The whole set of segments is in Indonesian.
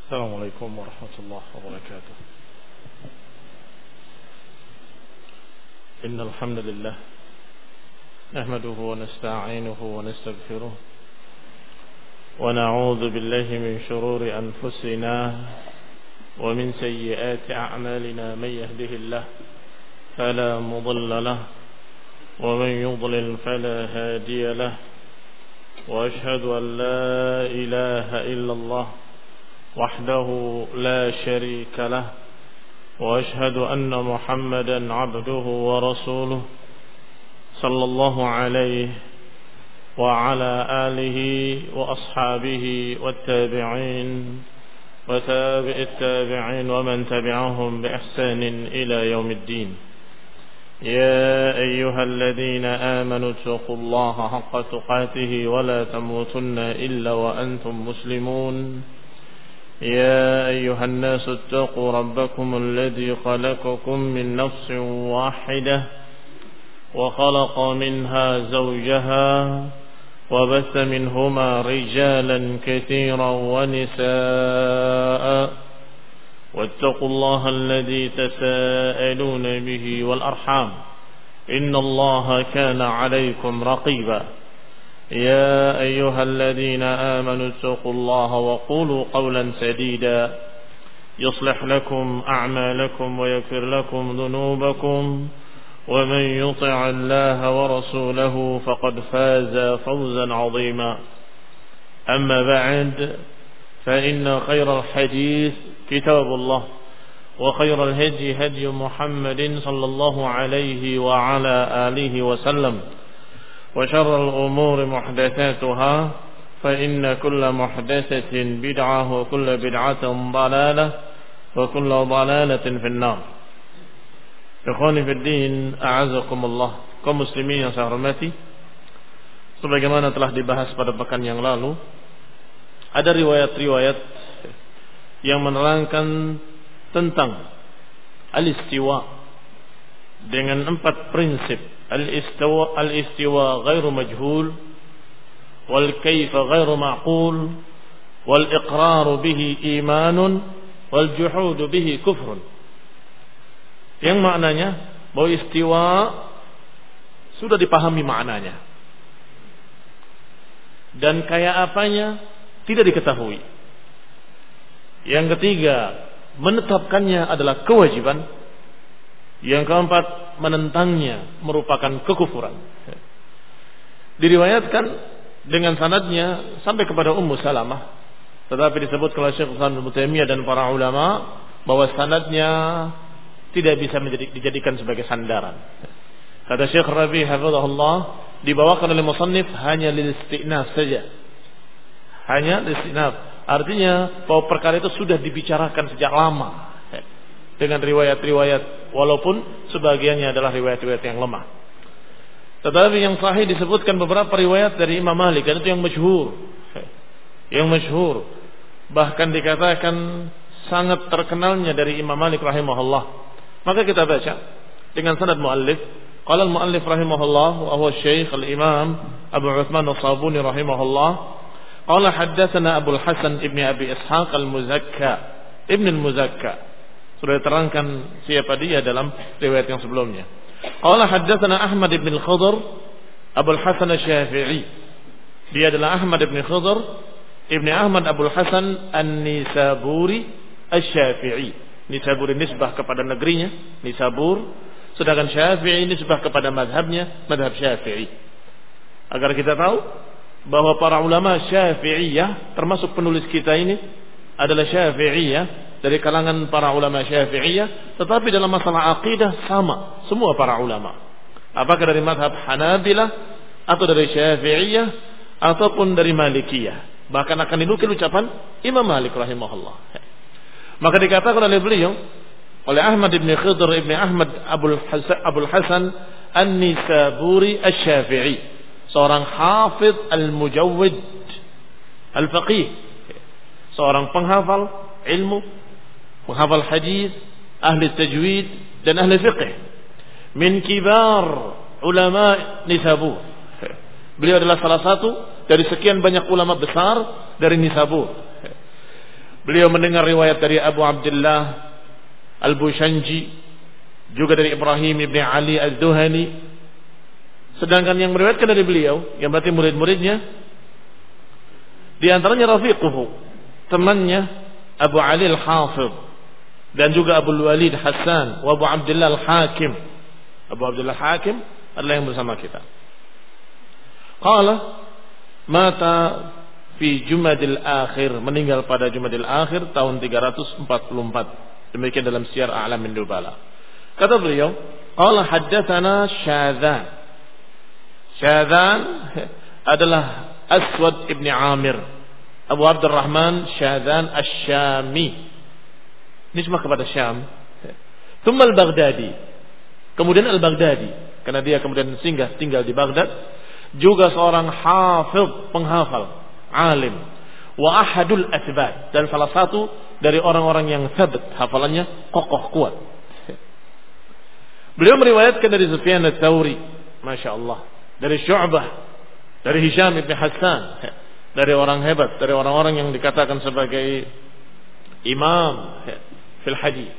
السلام عليكم ورحمة الله وبركاته. إن الحمد لله نحمده ونستعينه ونستغفره ونعوذ بالله من شرور أنفسنا ومن سيئات أعمالنا. من يهده الله فلا مضل له ومن يضلل فلا هادي له، وأشهد أن لا إله إلا الله وحده لا شريك له، وأشهد أن محمدا عبده ورسوله صلى الله عليه وعلى آله وأصحابه والتابعين وتابع التابعين ومن تبعهم بإحسان إلى يوم الدين. يا أيها الذين آمنوا اتقوا الله حق تقاته ولا تموتن إلا وأنتم مسلمون. يا أيها الناس اتقوا ربكم الذي خلقكم من نفس واحدة وخلق منها زوجها وبث منهما رجالا كثيرا ونساء، واتقوا الله الذي تساءلون به والأرحام إن الله كان عليكم رقيبا. يا أيها الذين آمنوا اتقوا الله وقولوا قولا سديدا يصلح لكم أعمالكم ويغفر لكم ذنوبكم، ومن يطع الله ورسوله فقد فاز فوزا عظيما. أما بعد، فإن خير الحديث كتاب الله، وخير الهدي هدي محمد صلى الله عليه وعلى آله وسلم، وشر الأمور محدثاتها، فإن كل محدثة بدعة وكل بدعة ضلالة وكل ضلالة في النار. Ikhwani fi din, a'azakumullah. Kaum muslimin yang saya hormati, sebagaimana telah dibahas pada pekan yang lalu, ada riwayat-riwayat yang menerangkan tentang al-istiwa dengan 4 prinsip. Al-istiwa ghairu majhul, wal kayfa ghairu ma'qul, wal iqraru bihi imanun, wal juhudu bihi kufrun. Yang maknanya bahwa istiwa sudah dipahami maknanya, dan kayak apanya tidak diketahui. Yang ketiga, menetapkannya adalah kewajiban. Yang keempat, menentangnya merupakan kekufuran. Diriwayatkan dengan sanadnya sampai kepada Ummu Salamah, tetapi disebut oleh Syekh Ibnu Taimiyah dan para ulama bahwa sanadnya tidak bisa dijadikan sebagai sandaran. Kata Syekh Rabi' hafizahullah, dibawakan oleh musannif hanya lil istinaf saja. Hanya lil istinaf. Artinya bahwa perkara itu sudah dibicarakan sejak lama dengan riwayat-riwayat, walaupun sebagiannya adalah riwayat-riwayat yang lemah. Tetapi yang sahih disebutkan beberapa riwayat dari Imam Malik, dan itu yang masyhur. Yang masyhur, bahkan dikatakan sangat terkenalnya dari Imam Malik rahimahullah. Maka kita baca dengan sanad muallif. Qala al-muallif rahimahullah wa huwa Syekh al-Imam Abu Utsman as-Sabuni rahimahullah. Qala haddatsana Abu al-Hasan ibn Abi Ishaq al-Muzakka ibn al-Muzakka. Sudah diterangkan siapa dia dalam riwayat yang sebelumnya. Qala haddatsana Ahmad ibn al-Khudr Abu al-Hasan asy-Syafi'i. Dia adalah Ahmad ibn Khudr ibn Ahmad Abu al-Hasan an-Nisaburi asy-Syafi'i. Nisaburi nisbah kepada negerinya, Nisabur, sedangkan Syafi'i nisbah kepada madhabnya, madhab Syafi'i. Agar kita tahu bahwa para ulama Syafi'iyah, termasuk penulis kita ini adalah Syafi'iyah, dari kalangan para ulama Syafi'iyah, tetapi dalam masalah akidah sama semua para ulama. Apakah dari madhab Hanabilah, atau dari Syafi'iyah, ataupun dari Malikiyah. Bahkan akan dinukil ucapan Imam Malik rahimahullah. Maka dikatakan oleh beliau, oleh Ahmad ibn Khidr ibn Ahmad Abul Hasan An-Nisaburi Asy-Syafi'i, seorang hafidh al-mujawwid al-faqih, seorang penghafal ilmu, penghafal hadis, ahli tajwid dan ahli fiqh, min kibar ulama Nisabur. Beliau adalah salah satu dari sekian banyak ulama besar dari Nisabur. Beliau mendengar riwayat dari Abu Abdullah Al-Bushanji, juga dari Ibrahim ibn Ali Al-Duhani. Sedangkan yang meriwayatkan dari beliau, yang berarti murid-muridnya, di antaranya rafiquhu, temannya Abu Ali Al-Hafidh, dan juga Abu Walid Hasan wa Abu Abdullah Al-Hakim. Abu Abdullah Al-Hakim adalah yang bersama kita. Qala mata fi Jumadil Akhir, meninggal pada Jumadil Akhir tahun 344. Demikian dalam Syiar A'lamin Nubala. Kata beliau, qala haddatsana Syadzan. Syadzan adalah Aswad ibn Amir, Abu Abdurrahman Syadzan Asy-Syami, nisbah kepada Syam. Tsumma Al-Baghdadi, kemudian Al-Baghdadi, karena dia kemudian singgah tinggal di Baghdad, juga seorang hafidh, penghafal, alim, wa ahadul athbat, dan salah satu dari orang-orang yang thabat, hafalannya kokoh kuat. Beliau meriwayatkan dari Sufyan Ats-Tsauri, Masya Allah, dari Syu'bah, dari Hisham ibn Hassan, dari orang hebat, dari orang-orang yang dikatakan sebagai imam fil hadis.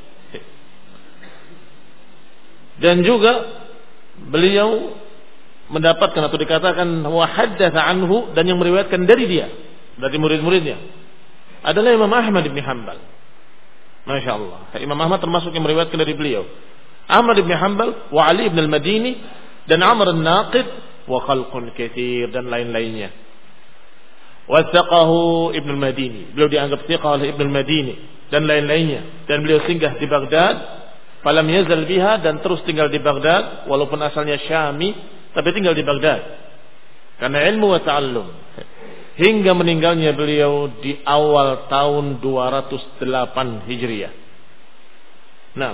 Dan juga beliau mendapatkan atau dikatakan wa haddatsa anhu, dan yang meriwayatkan dari dia, dari murid-muridnya adalah Imam Ahmad bin Hanbal. Masya Allah, Imam Ahmad termasuk yang meriwayatkan dari beliau. Ahmad bin Hanbal wa Ali bin Al-Madini dan Amr An-Naqid wa khalqun katsir, dan lain-lainnya. Wathaqahu Ibn Al-Madini, beliau dianggap thiqah oleh Ibn Al-Madini dan lain-lainnya, dan beliau singgah di Baghdad, falam yazal biha, dan terus tinggal di Baghdad walaupun asalnya Syami, tapi tinggal di Baghdad karena ilmu wa ta'allum, hingga meninggalnya beliau di awal tahun 208 Hijriah. Nah,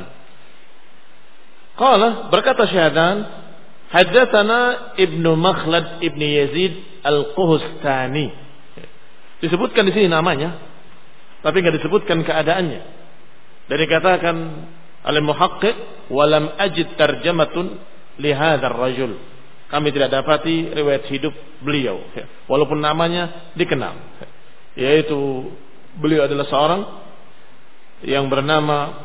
qala, berkata Syahdan, haddatsana Ibnu Makhlad Ibnu Yazid Al-Quhustani. Disebutkan di sini namanya, tapi enggak disebutkan keadaannya. Dan dikatakan oleh muhaqqiq, walam ajid tarjamatun li hadzal rajul. Kami tidak dapati riwayat hidup beliau, walaupun namanya dikenal, yaitu beliau adalah seorang yang bernama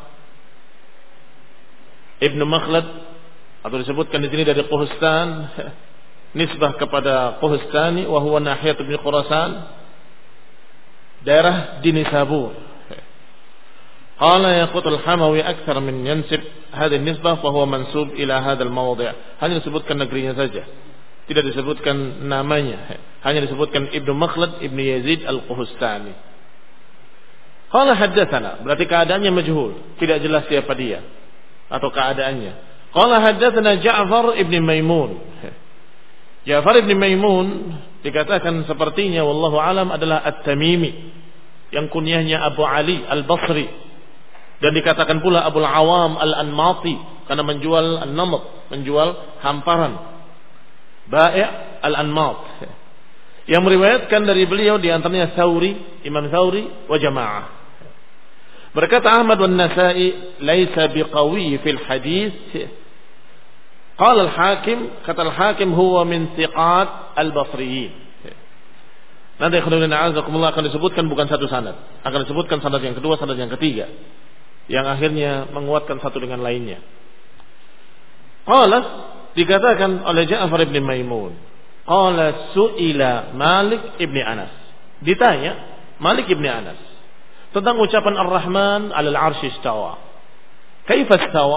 Ibnu Makhlad, atau disebutkan di sini dari Quhustan, nisbah kepada Quhustani, wa huwa nahiyat bin Khurasan, daerah Dinisabur. Qala yaqut al-Hamawi akthar min yansib hadhihi nisbah, fa huwa mansub ila hadzal mawdi'. Hanya disebutkan negerinya saja, tidak disebutkan namanya, hanya disebutkan Ibnu Makhlad Ibnu Yazid Al-Quhustani. Qala haddatsana, berarti keadaannya majhul, tidak jelas siapa dia atau keadaannya. Qala haddatsana Ja'far ibn Maimun. Ja'far ibn Maimun dikatakan sepertinya wallahu alam adalah At-Tamimi, yang kunyahnya Abu Ali Al-Basri, dan dikatakan pula Abu Al-Awam Al-Anmati karena menjual an-namat, menjual hamparan, bai' al-anmat. Yang meriwayatkan dari beliau di antaranya Tsauri, Imam Tsauri wa jamaah. Berkata Ahmad wan Nasa'i laisa biqawi fil hadis. Qala al-Hakim, kata al-Hakim huwa min thiqat al-Basriyin. Nanti khairuddin a'azakumullah akan disebutkan bukan satu sanad, akan disebutkan sanad yang kedua, sanad yang ketiga, yang akhirnya menguatkan satu dengan lainnya. Qala, dikatakan oleh Ja'far ibn Maimun, qala su'ila Malik ibn Anas, ditanya Malik ibn Anas tentang ucapan Ar-Rahman 'alal 'arsy istawa. Kaifa istawa?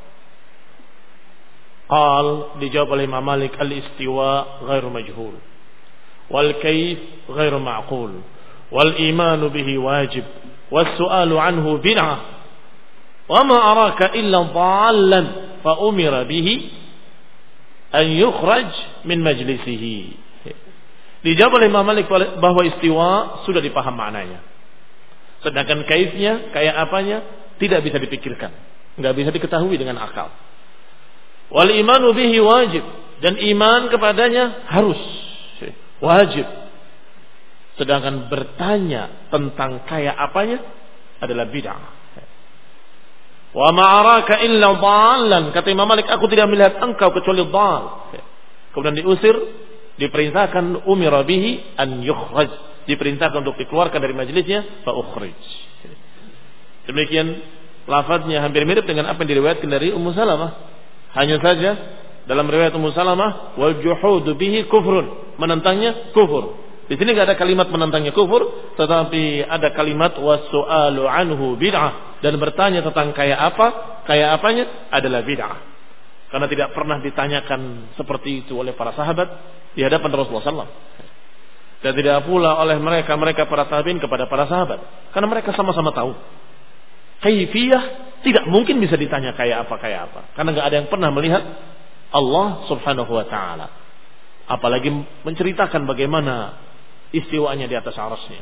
Qal, dijawab oleh Imam Malik, al-istiwa ghairu majhul, wal kaif ghairu ma'qul, wal imanu bihi wajib, was su'alu anhu bid'ah, wa ma araka illa dhallan fa umira bihi an yukhraj min majlisihi. Dijawab oleh Imam Malik bahwa istiwa sudah dipaham maknanya, sedangkan kaifnya, kayak apanya, tidak bisa dipikirkan, enggak bisa diketahui dengan akal. Wal imanu bihi wajib, dan iman kepadanya harus wajib. Sedangkan bertanya tentang kayak apanya adalah bid'ah. Wa ma araka illa dhallan, kata Imam Malik, aku tidak melihat engkau kecuali dhal. Kemudian diusir, diperintahkan umira bihi an yukhraj, diperintahkan untuk dikeluarkan dari majelisnya, fa ukhrij. Demikian lafadznya hampir mirip dengan apa yang diriwayatkan dari Ummu Salamah. Hanya saja dalam riwayat Ummu Salamah, wal juhudu bihi kufrun, menentangnya kufur. Di sini enggak ada kalimat menentangnya kufur, tetapi ada kalimat wasu'alu anhu bid'ah, dan bertanya tentang kayak apanya adalah bid'ah. Karena tidak pernah ditanyakan seperti itu oleh para sahabat di hadapan Rasulullah SAW. Dan tidak pula oleh mereka para tabi'in kepada para sahabat, karena mereka sama-sama tahu kaifiyah tidak mungkin bisa ditanya kayak apa, karena enggak ada yang pernah melihat Allah Subhanahu wa taala. Apalagi menceritakan bagaimana istiwanya di atas arasnya.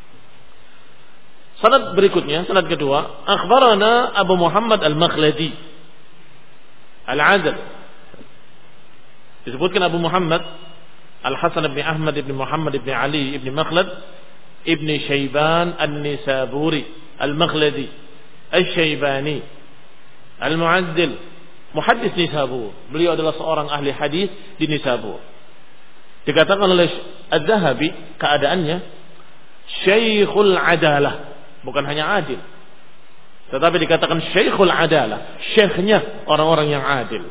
Sanad berikutnya, sanad kedua, akhbarana Abu Muhammad Al-Makhladi Al-Adl. Disebutkan Abu Muhammad Al-Hasan bin Ahmad bin Muhammad bin Ali bin Makhlad bin Syaiban An-Nisaburi Al-Makhladi Al-Syaibani Al-Mu'addil, muhaddis Nisabur. Beliau adalah seorang ahli hadis di Nisabur. Dikatakan oleh Az-Zahabi keadaannya Syekhul Adalah, bukan hanya adil, tetapi dikatakan Syekhul Adalah, syekhnya orang-orang yang adil.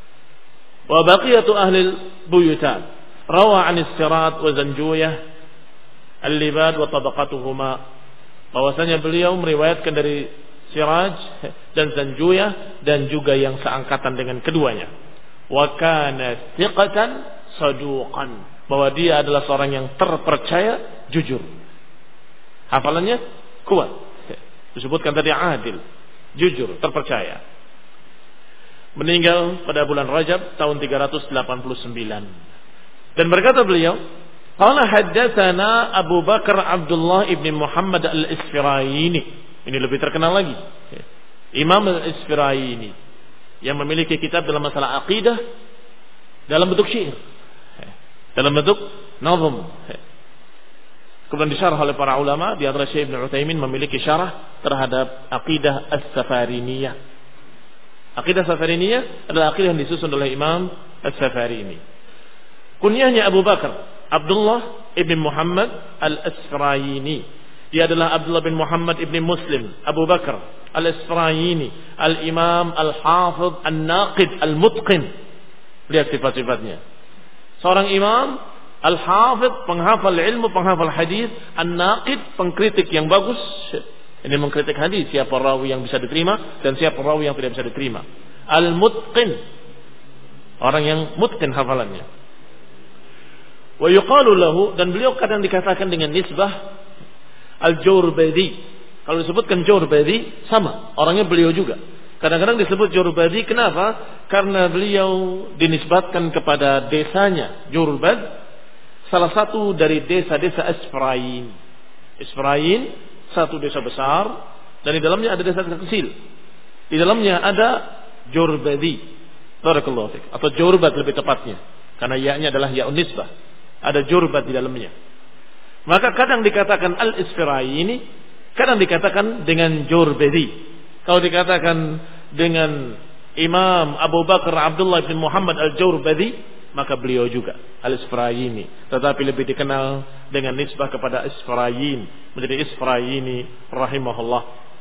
Wa baqiyatu ahli buyutan rawa an Sirat wa Zanjuyah Al-Libad wa tabaqatuhuma, bahwasanya beliau meriwayatkan dari Siraj dan Zanjuyah dan juga yang seangkatan dengan keduanya. Wa kana thiqatan saduqan, bahwa dia adalah seorang yang terpercaya, jujur. Hafalannya kuat. Disebutkan tadi adil, jujur, terpercaya. Meninggal pada bulan Rajab tahun 389. Dan berkata beliau, qala haddatsana Abu Bakar Abdullah ibn Muhammad Al-Isfirayini. Ini lebih terkenal lagi, Imam Al-Isfirayini, yang memiliki kitab dalam masalah akidah dalam bentuk syair, dalam bentuk nazm. Kemudian disyarah oleh para ulama, di antara Syekh Ibn Utsaimin memiliki syarah terhadap akidah As-Safariniyah. Akidah Safariniyah adalah akidah yang disusun oleh Imam As-Safarini. Kunyahnya Abu Bakar Abdullah ibn Muhammad Al-Isfirayini. Dia adalah Abdullah bin Muhammad ibn Muslim Abu Bakar Al-Isfirayini, Al-Imam Al-Hafidh Al-Naqid Al-Mutqin. Lihat sifat-sifatnya. Seorang imam, Al-Hafidh, penghafal ilmu, penghafal hadis, An-Naqid, pengkritik yang bagus. Ini mengkritik hadis, siapa rawi yang bisa diterima dan siapa rawi yang tidak bisa diterima. Al-Mutqin, orang yang mutqin hafalannya. Wa yuqalu lahu, dan beliau kadang dikatakan dengan nisbah Al-Jurbadi. Kalau disebutkan Jurbadi, sama, orangnya beliau juga. Kadang-kadang disebut Jurbadi, kenapa? Karena beliau dinisbatkan kepada desanya Jurbad, salah satu dari desa-desa Isfarain. Isfarain, satu desa besar, dan di dalamnya ada desa kecil. Di dalamnya ada Jurbadi, barakallahu fiik, atau Jurbad lebih tepatnya, karena ya-nya adalah ya nisbah. Ada Jurbad di dalamnya. Maka kadang dikatakan Al-Isfirayini, kadang dikatakan dengan Jurbadi. Kalau dikatakan dengan Imam Abu Bakar Abdullah bin Muhammad Al-Jurbadi, maka beliau juga Al-Isfirayini, tetapi lebih dikenal dengan nisbah kepada Isfirayin, menjadi Isfirayini rahimahullah.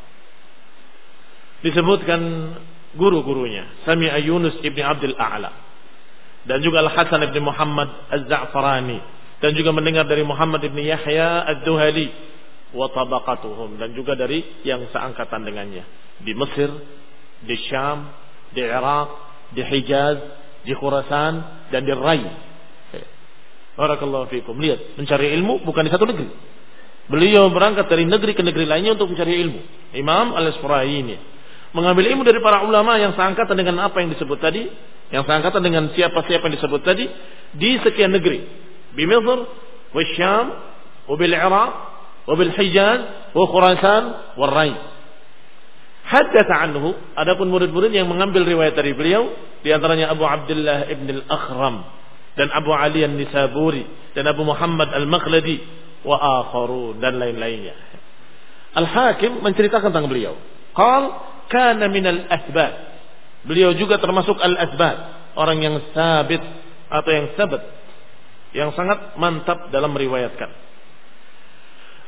Disebutkan guru-gurunya Sami'a Yunus ibn Abdul A'la, dan juga Al-Hasan ibn Muhammad Az-Za'farani, dan juga mendengar dari Muhammad ibn Yahya Ad-Duhali wa tabaqatuhum, dan juga dari yang seangkatan dengannya di Mesir, di Syam, di Irak, di Hijaz, di Khurasan, dan di Rai. Barakallahu fiikum. Lihat, mencari ilmu bukan di satu negeri. Beliau berangkat dari negeri ke negeri lainnya untuk mencari ilmu. Imam Al-Isfirayini mengambil ilmu dari para ulama yang seangkatan dengan apa yang disebut tadi, yang seangkatan dengan siapa-siapa yang disebut tadi di sekian negeri. Di Mesir, di Syam, di Iraq, di Hijaz, di Khurasan, di Rai. Haddatsa anhu, adapun murid-murid yang mengambil riwayat dari beliau, di antaranya Abu Abdullah ibn al-Akhram, dan Abu Ali An-Nisaburi, dan Abu Muhammad Al-Makhladi, wa akharun, dan lain-lainnya. Al-Hakim menceritakan tentang beliau. Qal kana min al-athbat. Beliau juga termasuk al-athbat, orang yang sabit atau yang sabat, yang sangat mantap dalam meriwayatkan.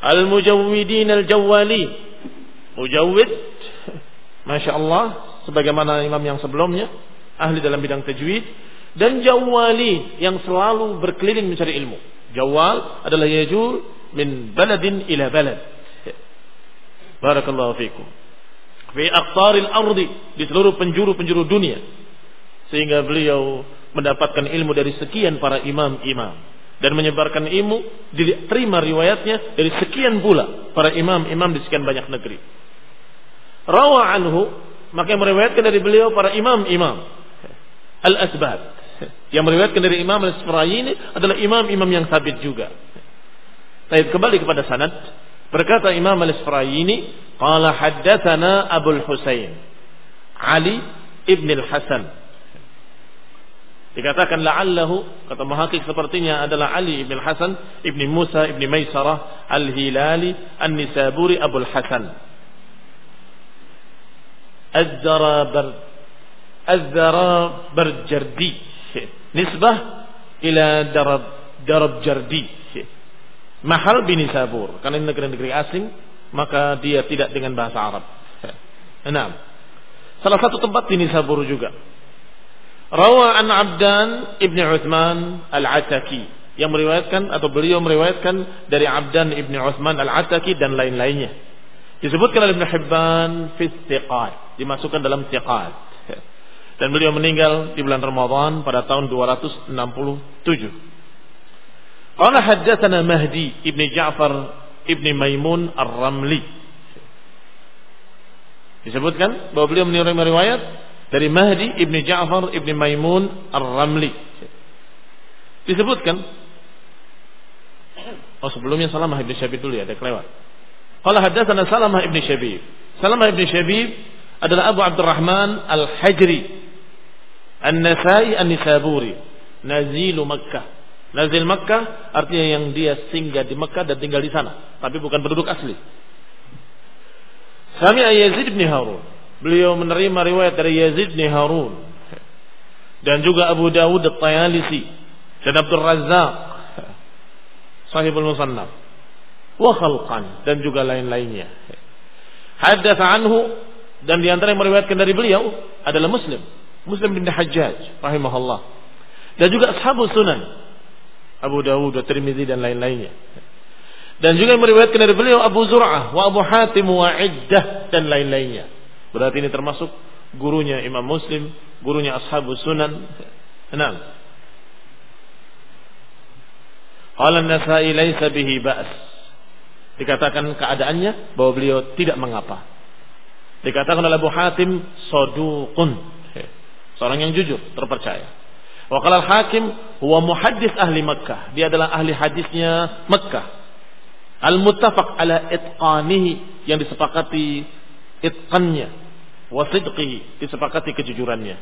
Al-mujawwidin al-jawwali. Mujawwid, Masya Allah, sebagaimana imam yang sebelumnya, ahli dalam bidang tajwid. Dan jawwali, yang selalu berkeliling mencari ilmu. Jawwal adalah yajul min baladin ila balad. Barakallahu fikum. Fi aqtaril ardi, di seluruh penjuru-penjuru dunia. Sehingga beliau mendapatkan ilmu dari sekian para imam-imam. Dan menyebarkan ilmu, diterima riwayatnya dari sekian pula para imam-imam di sekian banyak negeri. Rawa anhu, maka yang meriwayatkan dari beliau para imam-imam al-asbab. Yang meriwayatkan dari Imam al-Isfirayini adalah imam-imam yang sabit juga. Baik, kembali kepada sanad. Berkata Imam al-Isfirayini, qala haddatsana Abul Husain Ali ibn al-Hasan. Dikatakan la'allahu, kata muhaqqiq sepertinya adalah Ali ibn al-Hasan ibn Musa ibn Maisarah al-Hilali an-Nisaburi Abul Hasan Az-Zarabarjardi, nisbah ila Darabjardi, mahal bin Nisabur, karena ini negeri-negeri asing, maka dia tidak dengan bahasa Arab. Nah, salah satu tempat di Nisabur juga. Rawa an Abdan ibn Uthman al-Ataki, yang meriwayatkan atau beliau meriwayatkan dari Abdan ibn Uthman al-Ataki dan lain-lainnya. Disebutkan oleh Ibn Hibban fi thiqat, dimasukkan dalam thiqat. Dan beliau meninggal di bulan Ramadan pada tahun 267. Qala haddatsana Mahdi ibn Ja'far ibn Maimun ar-Ramli. Disebutkan bahwa beliau menerima riwayat dari Mahdi ibn Ja'far ibn Maimun ar-Ramli. Disebutkan, sebelumnya Salamah ibn Syabib dulu ya, ada kelewat. Qala haddatsana Salamah ibn Syabib. Salamah ibn Syabib adalah Abu Abdurrahman al-Hajri An-Nasai An-Nisaburi, nazilu Makkah. Nazil Makkah artinya yang dia singgah di Makkah dan tinggal di sana, tapi bukan penduduk asli. Sami'a Yazid bin Harun, beliau menerima riwayat dari Yazid bin Harun, dan juga Abu Dawud At-Tayalisi dan Abdul Razzaq Sahibul Musannaf wa khalqan, dan juga lain-lainnya. Haddatsa anhu, dan di antara yang meriwayatkan dari beliau adalah Muslim bin Hajjaj rahimahullah, dan juga ashabus sunan Abu Dawud, Tirmidzi dan lain-lainnya. Dan juga yang meriwayatkan dari beliau Abu Zur'ah wa Abu Hatim wa Iddah dan lain-lainnya. Berarti ini termasuk gurunya Imam Muslim, gurunya ashabus sunan. Enam. Qala an-Nasa'i laisa bihi ba's. Dikatakan keadaannya bahwa beliau tidak mengapa. Dikatakan oleh Abu Hatim saduqun, seorang yang jujur, terpercaya. Wa qala al-Hakim huwa muhaddits ahli Makkah, dia adalah ahli hadisnya Makkah. Al-muttafaq ala itqanihi, yang disepakati itqannya, wa sidqihi, disepakati kejujurannya.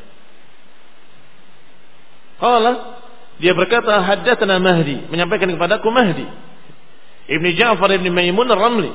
Qala, dia berkata haddatsana Mahdi, menyampaikan kepadaku Mahdi Ibn Ja'far Ibn Maimun ar-Ramli.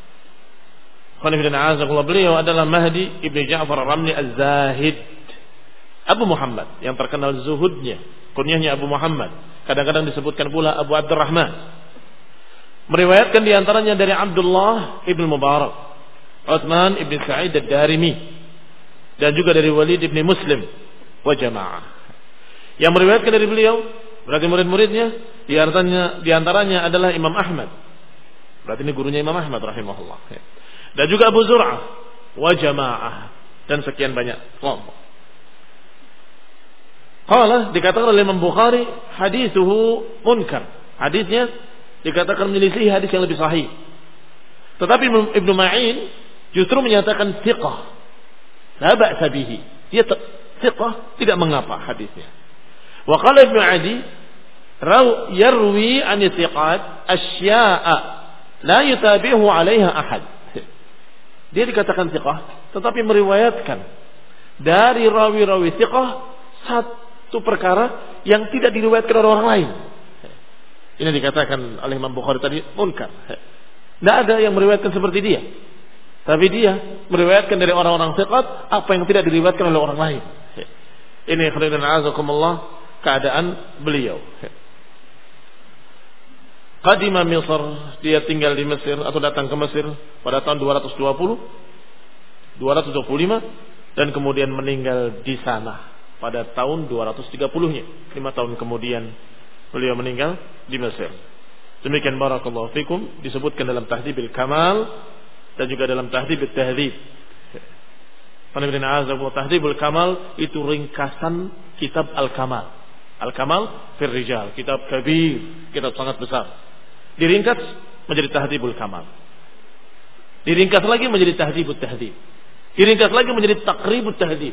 Beliau adalah Mahdi Ibn Ja'far ar-Ramli az-Zahid Abu Muhammad, yang terkenal zuhudnya, kunyahnya Abu Muhammad. Kadang-kadang disebutkan pula Abu Abdurrahman. Meriwayatkan diantaranya dari Abdullah ibn Mubarak, Uthman ibn Sa'id ad-Darimi, dan juga dari Walid ibn Muslim wa jamaah. Yang meriwayatkan dari beliau, berarti murid-muridnya, diantaranya adalah Imam Ahmad. Berarti ini gurunya Imam Ahmad rahimahullah. Dan juga Abu Zur'ah wa jamaah, dan sekian banyak kelompok. Qala, dikatakan oleh Imam Bukhari, hadithuhu munkar. Hadisnya dikatakan menyelisih hadis yang lebih sahih. Tetapi Ibnu Ma'in justru menyatakan thiqah, la ba'sa bihi. Dia thiqah, tidak mengapa hadisnya. Wa qala Ibnu Adi, yarwi an thiqat asya'a la yutabihu 'alaiha ahad. Dia dikatakan thiqah, tetapi meriwayatkan dari rawi-rawi thiqah satu perkara yang tidak diriwayatkan oleh orang lain. Ini dikatakan oleh Imam Bukhari tadi munkar. Tidak ada yang meriwayatkan seperti dia. Tapi dia meriwayatkan dari orang-orang thiqat apa yang tidak diriwayatkan oleh orang lain. Ini khairan azakumullah keadaan beliau. Qadima Misr, dia tinggal di Mesir atau datang ke Mesir pada tahun 225 dan kemudian meninggal di sana pada tahun 230-nya. 5 tahun kemudian beliau meninggal di Mesir. Demikian barakallahu fikum disebutkan dalam Tahdzibil Kamal dan juga dalam Tahdzibut Tahdzib. Tahdzibul Kamal itu ringkasan kitab Al-Kamal. Al-Kamal fil Rijal, kitab kabir, kitab sangat besar. Diringkas menjadi Tahdzibul Kamal. Diringkas lagi menjadi Tahdzibut Tahdzib. Diringkas lagi menjadi Taqribut Tahdzib.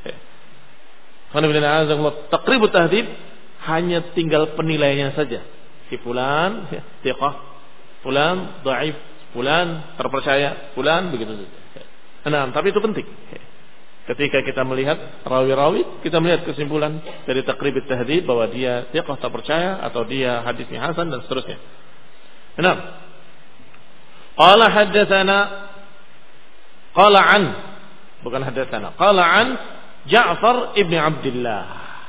Taqribut Tahdzib hanya tinggal penilaiannya saja. Si fulan thiqah, fulan dhaif, fulan terpercaya, fulan begitu saja. Nah, tapi itu penting. Ketika kita melihat rawi-rawi, kita melihat kesimpulan dari Taqribut Tahdzib bahwa dia thiqah terpercaya atau dia hadisnya hasan dan seterusnya. Nah, qala haddatsana qala an bukan haddatsana qala an Ja'far ibn Abdullah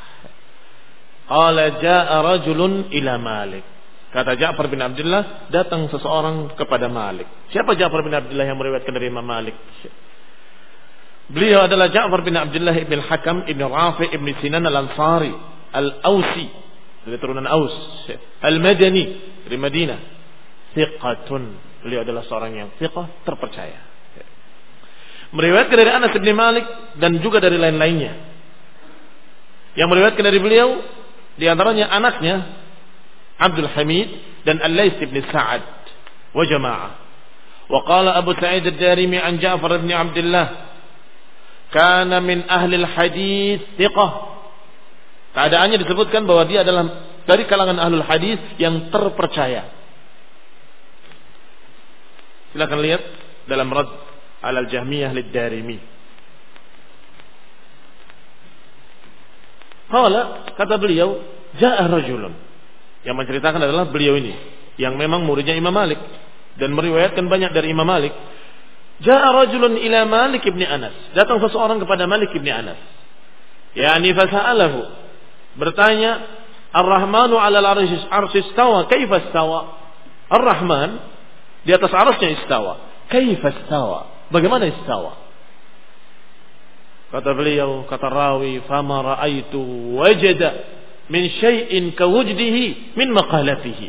qala jaa rajulun ila Malik. Kata Ja'far bin Abdullah, datang seseorang kepada Malik. Siapa Ja'far bin Abdullah yang meriwayatkan dari Imam Malik? Beliau adalah Ja'far bin Abdullah ibn Hakam ibn Rafi ibn Sinan al-Ansari al-Ausi, dari turunan Aus, al-Madani, dari Madinah. Thiqatun, beliau adalah seorang yang thiqah, terpercaya. Meriwayatkan dari Anas bin Malik dan juga dari lain-lainnya. Yang meriwayatkan dari beliau di antaranya anaknya Abdul Hamid dan Al-Laits bin Sa'ad wa jamaah. Wa qala Abu Sa'id ad-Darimi an Ja'far bin Abdullah kana min ahli al-hadis thiqah. Keadaannya disebutkan bahwa dia adalah dari kalangan ahlul hadis yang terpercaya. Silakan lihat dalam Rad al-Jahmiyah lid-Darimi. Qala, kata beliau, jaa rajulun. Yang menceritakan adalah beliau ini yang memang muridnya Imam Malik dan meriwayatkan banyak dari Imam Malik. Jaa rajulun ila Malik ibn Anas. Datang seseorang kepada Malik ibn Anas. Yani fasa'alahu. Bertanya, Ar-Rahmanu 'ala al-'arsy istawa, kaifa istawa? Ar-Rahman di atas arasnya istawa. Kaifa istawa? Bagaimana istawa? Kata beliau, kata rawi, fama ra'aitu wajada min syai'in kawujdihi min maqalatihi.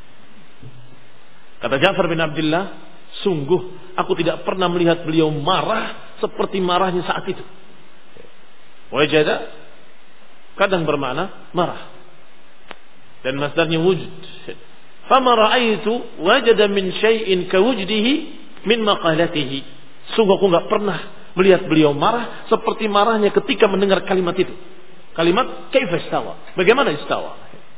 Kata Ja'far bin Abdullah, sungguh aku tidak pernah melihat beliau marah seperti marahnya saat itu. Wajada kadang bermakna marah. Dan masdarnya wujud. Fama ra'aitu wajada min syai'in kawujdihi min maqalatihi. Sungguh aku enggak pernah melihat beliau marah seperti marahnya ketika mendengar kalimat itu. Kalimat kaifa istawa? Bagaimana istawa?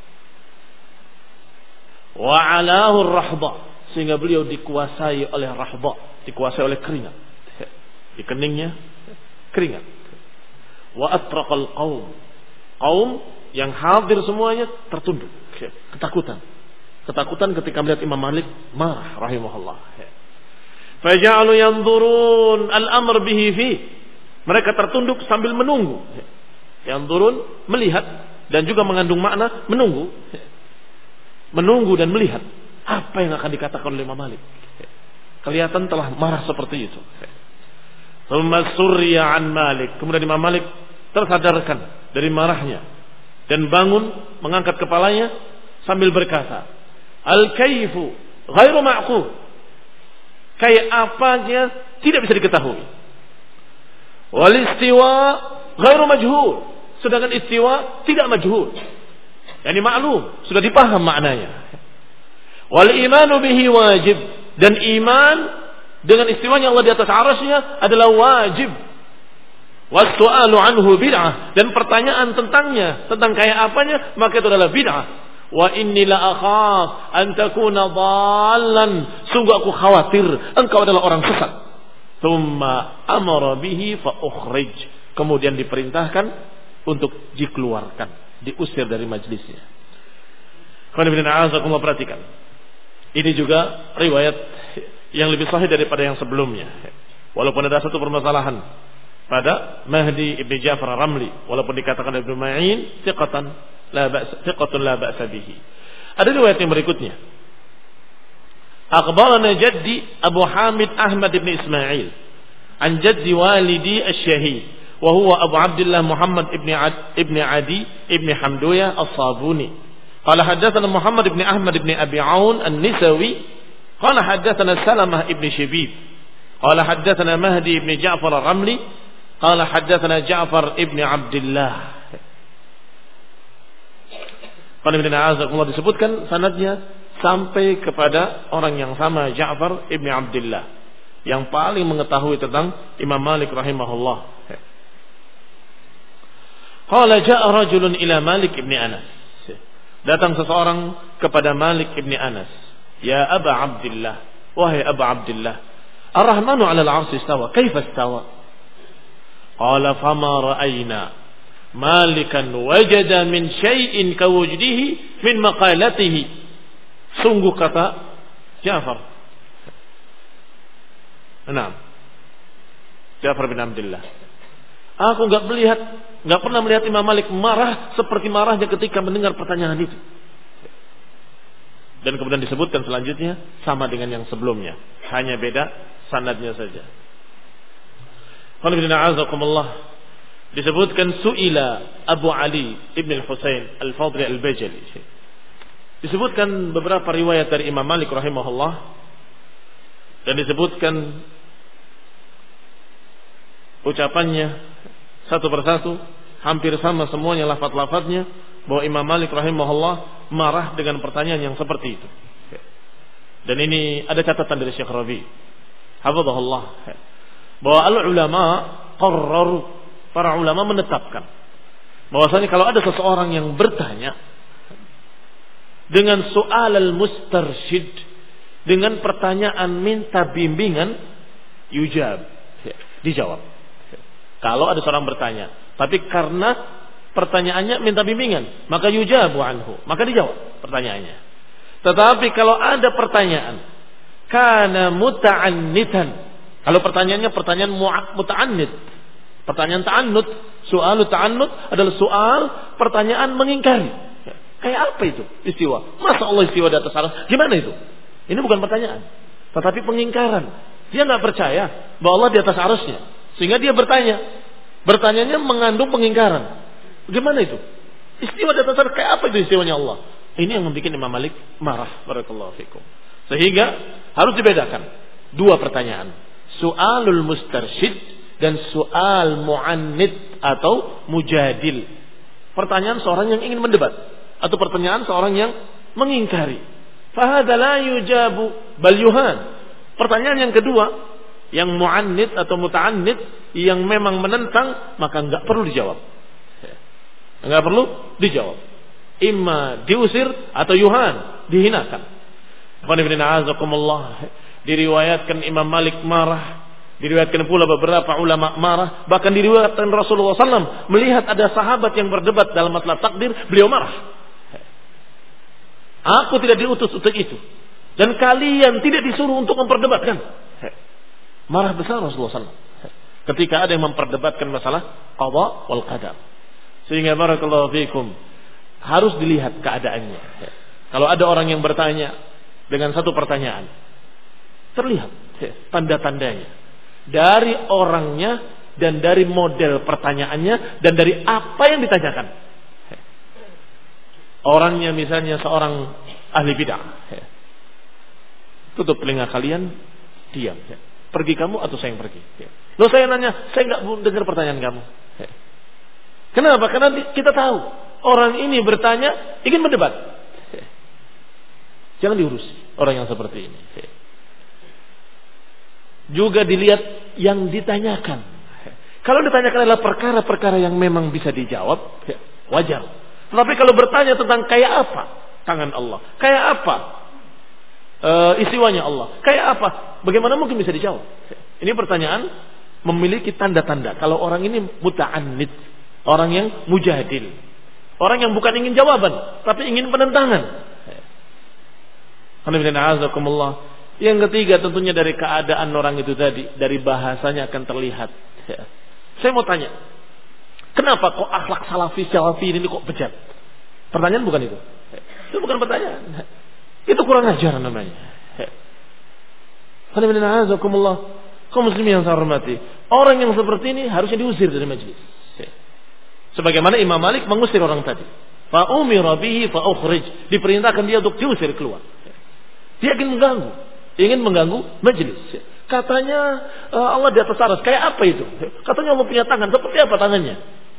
Wa 'alahu ar-rahba, sehingga beliau dikuasai oleh rahba, dikuasai oleh keringat. Di keningnya keringat. Wa atraqal qaum. Qaum yang hadir semuanya tertunduk, ketakutan. Ketakutan ketika melihat Imam Malik marah rahimahullah. Faja'alu yanzurun al-amr bihi fi. Mereka tertunduk sambil menunggu. Yanzurun melihat dan juga mengandung makna menunggu. Menunggu dan melihat apa yang akan dikatakan oleh Imam Malik. Kelihatan telah marah seperti itu. Thumma surya an Malik. Kemudian Imam Malik tersadarkan dari marahnya dan bangun mengangkat kepalanya sambil berkata, al-kaifu ghairu ma'qul. Kayak apanya tidak bisa diketahui. Wal istiwa ghairu majhul. Sedangkan istiwa tidak majhul. Yani maklum, sudah dipaham maknanya. Wal imanu bihi wajib. Dan iman dengan istiwanya Allah di atas arasnya adalah wajib. Was su'alu anhu bid'ah. Dan pertanyaan tentangnya, tentang kayak apanya, maka itu adalah bid'ah. Wa inni la akhaf an takuna dhallan. Sungguh aku khawatir engkau adalah orang sesat. Tsumma amara bihi fa ukhrij. Kemudian diperintahkan untuk dikeluarkan, diusir dari majlisnya. Perhatikan. Ini juga riwayat yang lebih sahih daripada yang sebelumnya. Walaupun ada satu permasalahan pada Mahdi ibn Ja'far Ramli, walaupun dikatakan Ibnu Ma'in thiqatun la ba'sa bihi. Ada riwayat yang berikutnya Akhbarana jaddi Abu Hamid Ahmad ibn Ismail an jaddi walidi asy-syahid wa huwa Abu Abdullah Muhammad ibn Adi ibn Hamduyah as-Sabuni. Qala haddatsana Muhammad ibn Ahmad ibn Abi Aun an-Nisawi qala haddatsana Salamah ibn Shibib qala haddatsana Mahdi ibn Ja'far ar-Ramli qala haddatsana Ja'far ibn Abdullah. Qala Ibnu Azzakumullah disebutkan sanadnya sampai kepada orang yang sama, Ja'far ibn Abdullah, yang paling mengetahui tentang Imam Malik rahimahullah. Qala ja'a rajulun ila Malik ibn Anas. Datang seseorang kepada Malik ibn Anas. Ya Aba Abdullah, wahai Aba Abdullah, Ar-Rahmanu 'ala al-'arsy istawa, kaifa istawa? Qala fama ra'ayna Malikan wajada min syai'in kawujdihi min maqalatihi. Sungguh kata Ja'far. Ja'far bin Abdullah. Aku enggak pernah melihat Imam Malik marah seperti marahnya ketika mendengar pertanyaan itu. Dan kemudian disebutkan selanjutnya sama dengan yang sebelumnya, hanya beda sanadnya saja. Qul inna a'udzukumullah. Disebutkan su'ila Abu Ali ibn al-Husain al-Fadli al-Bajali. Disebutkan beberapa riwayat dari Imam Malik rahimahullah, dan disebutkan ucapannya satu persatu, hampir sama semuanya lafaz-lafaznya, bahwa Imam Malik rahimahullah marah dengan pertanyaan yang seperti itu. Dan ini ada catatan dari Syekh Rabi hafizahullah, bahwa al-ulama qarraru, para ulama menetapkan bahwasanya kalau ada seseorang yang bertanya dengan soal al-mustarsyid, dengan pertanyaan minta bimbingan, yujab, dijawab. Kalau ada seorang bertanya, tapi karena pertanyaannya minta bimbingan, maka yujabu anhu, maka dijawab pertanyaannya. Tetapi kalau ada pertanyaan kana muta'annitan, kalau pertanyaannya pertanyaan muta'annit, pertanyaan ta'annut, soal ta'annut adalah soal pertanyaan mengingkari. Kayak apa itu istiwa? Masa Allah istiwa di atas arsy? Gimana itu? Ini bukan pertanyaan, tetapi pengingkaran. Dia nggak percaya bahwa Allah di atas arsy-Nya, sehingga dia bertanya. Bertanyanya mengandung pengingkaran. Gimana itu? Istiwa di atas arsy, kayak apa itu istiwanya Allah? Ini yang membuat Imam Malik marah. Barakallahu fikum. Sehingga harus dibedakan dua pertanyaan: soalul mustarsyid dan soal mu'annid atau mujadil. Pertanyaan seorang yang ingin mendebat, atau pertanyaan seorang yang mengingkari. Fahadha la yujabu bal yuhan. Pertanyaan yang kedua, yang mu'annid atau muta'annid, yang memang menentang, maka enggak perlu dijawab. Enggak perlu dijawab. Imma diusir atau yuhan, dihinakan. Diriwayatkan Imam Malik marah, diriwayatkan pula beberapa ulama marah, bahkan diriwayatkan Rasulullah SAW melihat ada sahabat yang berdebat dalam masalah takdir, beliau marah. Aku tidak diutus untuk itu, dan kalian tidak disuruh untuk memperdebatkan. Marah besar Rasulullah SAW ketika ada yang memperdebatkan masalah qada wal qadar. Sehingga barakallahu fikum, harus dilihat keadaannya. Kalau ada orang yang bertanya dengan satu pertanyaan, terlihat tanda-tandanya dari orangnya, dan dari model pertanyaannya, dan dari apa yang ditanyakan. Orangnya misalnya seorang ahli bid'ah, tutup telinga kalian, diam. Pergi kamu atau saya yang pergi? Loh, saya nanya, saya nggak dengar pertanyaan kamu. Kenapa? Karena kita tahu orang ini bertanya ingin mendebat. Jangan diurus orang yang seperti ini. Juga dilihat yang ditanyakan. Kalau ditanyakan adalah perkara-perkara yang memang bisa dijawab, wajar. Tapi kalau bertanya tentang kayak apa tangan Allah, kayak apa istiwanya Allah, kayak apa, bagaimana mungkin bisa dijawab? Ini pertanyaan memiliki tanda-tanda. Kalau orang ini muta'annid, orang yang mujadil, orang yang bukan ingin jawaban, tapi ingin penentangan. Yang ketiga tentunya dari keadaan orang itu tadi, dari bahasanya akan terlihat. Saya mau tanya, kenapa kok akhlak salafi ini kok bejat? Pertanyaan bukan itu. Itu bukan pertanyaan. Itu kurang ajar namanya. Kaum muslimin yang saya hormati, orang yang seperti ini harusnya diusir dari majelis. Sebagaimana Imam Malik mengusir orang tadi. Fa umira bihi fa ukhrij, diperintahkan dia untuk diusir keluar. Dia ingin mengganggu majelis. Katanya Allah di atas arsy. Kayak apa itu? Katanya Allah punya tangan. Seperti apa tangannya?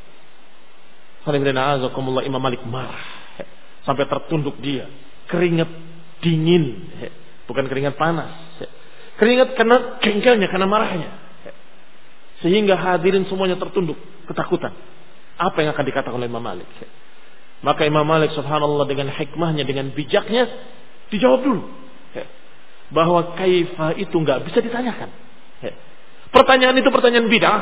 Imam Malik marah sampai tertunduk dia. Keringat dingin, bukan keringat panas. Keringat karena jengkelnya, karena marahnya. Sehingga hadirin semuanya tertunduk, ketakutan. Apa yang akan dikatakan oleh Imam Malik? Maka Imam Malik subhanallah dengan hikmahnya, dengan bijaknya dijawab dulu bahwa kaifa itu enggak bisa ditanyakan. Pertanyaan itu pertanyaan bid'ah.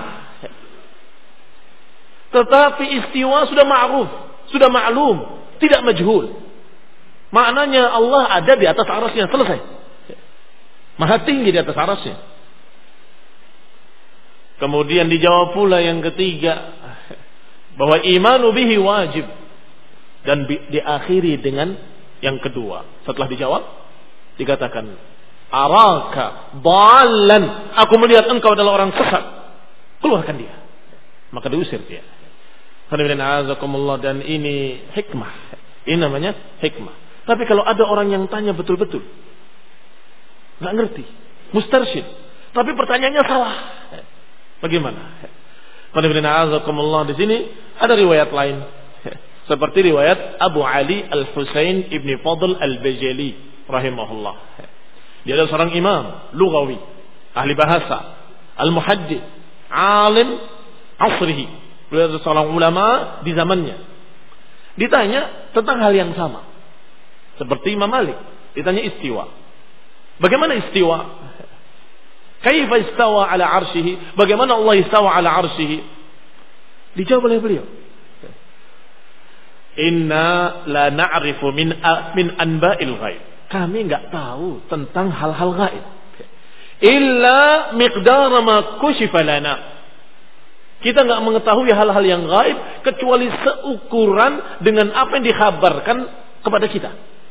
Tetapi istiwa sudah ma'ruf, sudah maklum, tidak majhul. Maknanya Allah ada di atas arasnya, selesai. Maha tinggi di atas arasnya. Kemudian dijawab pula yang ketiga bahwa imanu bihi wajib, dan diakhiri dengan yang kedua. Setelah dijawab dikatakan araka dhalan, aku melihat engkau adalah orang sesat, keluarkan dia. Maka diusir dia. Dan ini hikmah. Ini namanya hikmah. Tapi kalau ada orang yang tanya betul-betul, nggak ngerti, mustarsyid, tapi pertanyaannya salah, bagaimana? Di sini ada riwayat lain, seperti riwayat Abu Ali Al-Husain ibni Fadl Al-Bajali rahimahullah. Dia adalah seorang imam lughawi, ahli bahasa, al-muhaddits, alim asrihi. Beliau adalah seorang ulama di zamannya. Ditanya tentang hal yang sama seperti Imam Malik, ditanya istiwa. Bagaimana istiwa? Kaifa istawa ala arsyihi? Bagaimana Allah istawa ala arsyihi? Dijawab oleh beliau, inna la na'rifu min anba'il ghaib. Kami enggak tahu tentang hal-hal gaib. Illa miqdar ma kushifa lana. Kita enggak mengetahui hal-hal yang gaib kecuali seukuran dengan apa yang dikhabarkan kepada kita.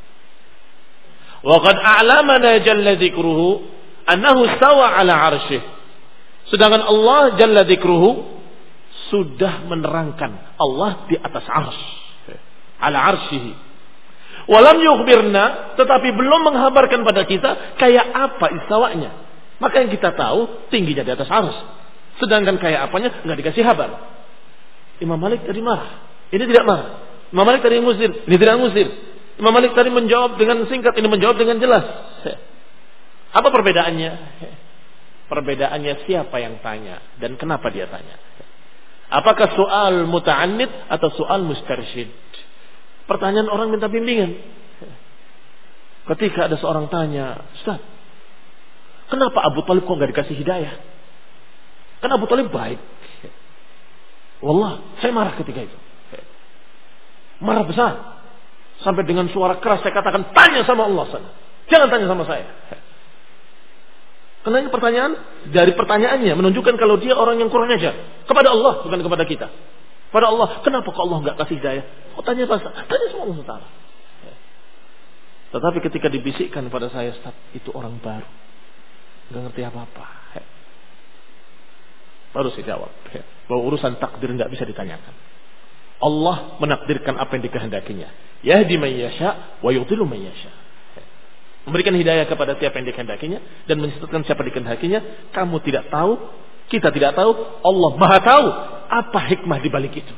Wa qad a'lamana jalla dzikruhu annahu stawa ala arsyih. Sedangkan Allah jalla dzikruhu sudah menerangkan Allah di atas arsy, ala arsyihi. Walam yukhbirna, tetapi belum menghabarkan pada kita kayak apa istawanya. Maka yang kita tahu tingginya di atas arsy. Sedangkan kayak apanya enggak dikasih kabar. Imam Malik tadi marah, ini tidak marah. Imam Malik tadi ngusir, ini tidak ngusir. Imam Malik tadi menjawab dengan singkat, ini menjawab dengan jelas. Apa perbedaannya? Perbedaannya siapa yang tanya dan kenapa dia tanya. Apakah soal muta'annid atau soal mustarsyid? Pertanyaan orang minta bimbingan. Ketika ada seorang tanya, Ustaz, kenapa Abu Thalib kok gak dikasih hidayah? Kan Abu Thalib baik. Wallah, saya marah ketika itu. Marah besar. Sampai dengan suara keras saya katakan, tanya sama Allah sana. Jangan tanya sama saya. Karena ini pertanyaan, dari pertanyaannya menunjukkan kalau dia orang yang kurang ajar. Kepada Allah, bukan kepada kita. Pada Allah, kenapa kok Allah enggak kasih hidayah? Kok tanya sama Allah Ta'ala. Tetapi ketika dibisikkan pada saya, Ustaz, itu orang baru, enggak ngerti apa-apa. Baru saya jawab bahwa urusan takdir enggak bisa ditanyakan. Allah menakdirkan apa yang dikehendakinya. Yahdi man yasha wa yudhillu man yasha. Memberikan hidayah kepada siapa yang dikehendakinya dan menyesatkan siapa dikehendakinya. Kamu tidak tahu, kita tidak tahu, Allah Maha tahu apa hikmah di balik itu.